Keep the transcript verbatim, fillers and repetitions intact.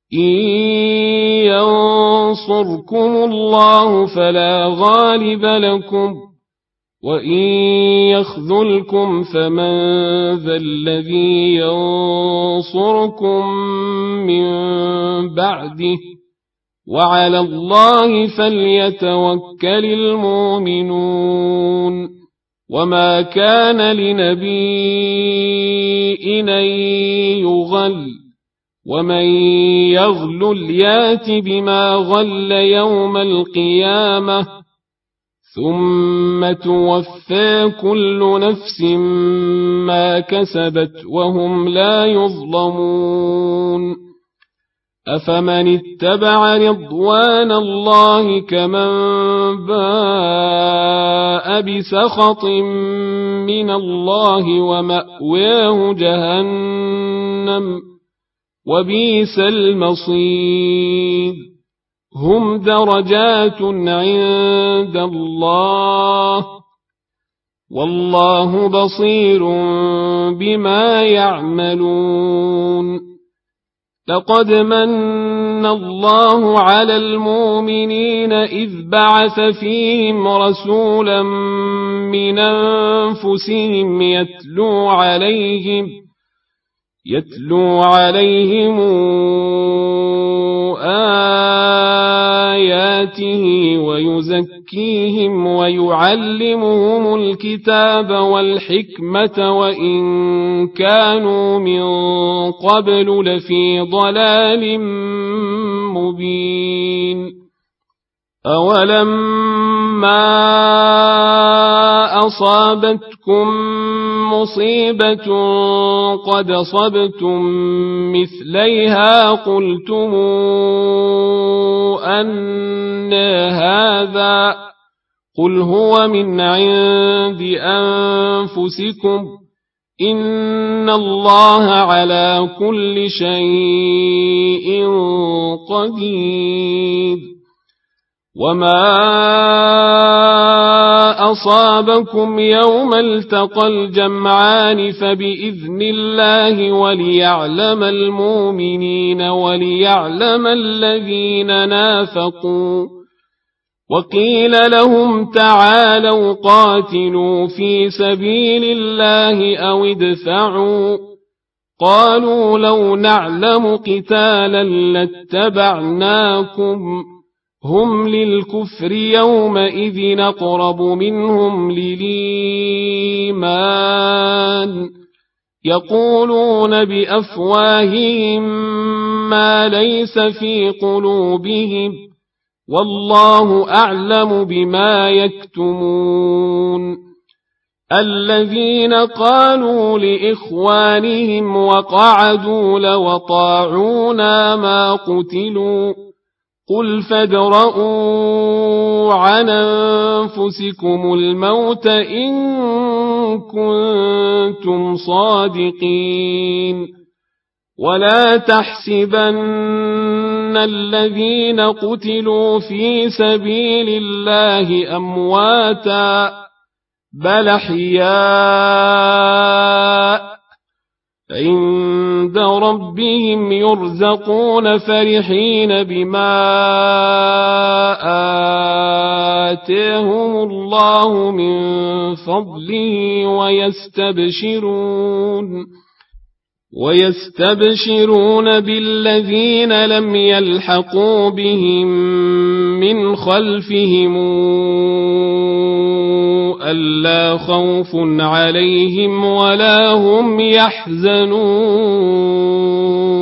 إن ينصركم الله فلا غالب لكم وإن يخذلكم فمن ذا الذي ينصركم من بعده وعلى الله فليتوكل المؤمنون وما كان لنبي أن يغل ومن يغلل يات بما غل يوم القيامة ثم توفى كل نفس ما كسبت وهم لا يظلمون أفمن اتبع رضوان الله كمن باء بسخط من الله ومأواه جهنم وبئس المصير هم درجات عند الله والله بصير بما يعملون لقد من الله على المؤمنين إذ بعث فيهم رسولا من أنفسهم يتلو عليهم يتلو عليهم آياته ويزكيهم ويعلمهم الكتاب والحكمة وإن كانوا من قبل لفي ضلال مبين أولما أصابتكم مصيبة قد أصبتم مثليها قلتم أن هذا قل هو من عند أنفسكم إن الله على كل شيء قدير وما أصابكم يوم التقى الجمعان فبإذن الله وليعلم المؤمنين وليعلم الذين نافقوا وقيل لهم تعالوا قاتلوا في سبيل الله أو ادفعوا قالوا لو نعلم قتالا لاتبعناكم هم للكفر يومئذ أقرب منهم للإيمان يقولون بأفواههم ما ليس في قلوبهم والله أعلم بما يكتمون الذين قالوا لإخوانهم وقعدوا لو طاعونا ما قتلوا قل فادرءوا عن أنفسكم الموت إن كنتم صادقين ولا تحسبن الذين قتلوا في سبيل الله أمواتا بل أحياء عند ربهم يرزقون فرحين بما آتاهم الله من فضله ويستبشرون ويستبشرون بالذين لم يلحقوا بهم من خلفهم ألا خوف عليهم ولا هم يحزنون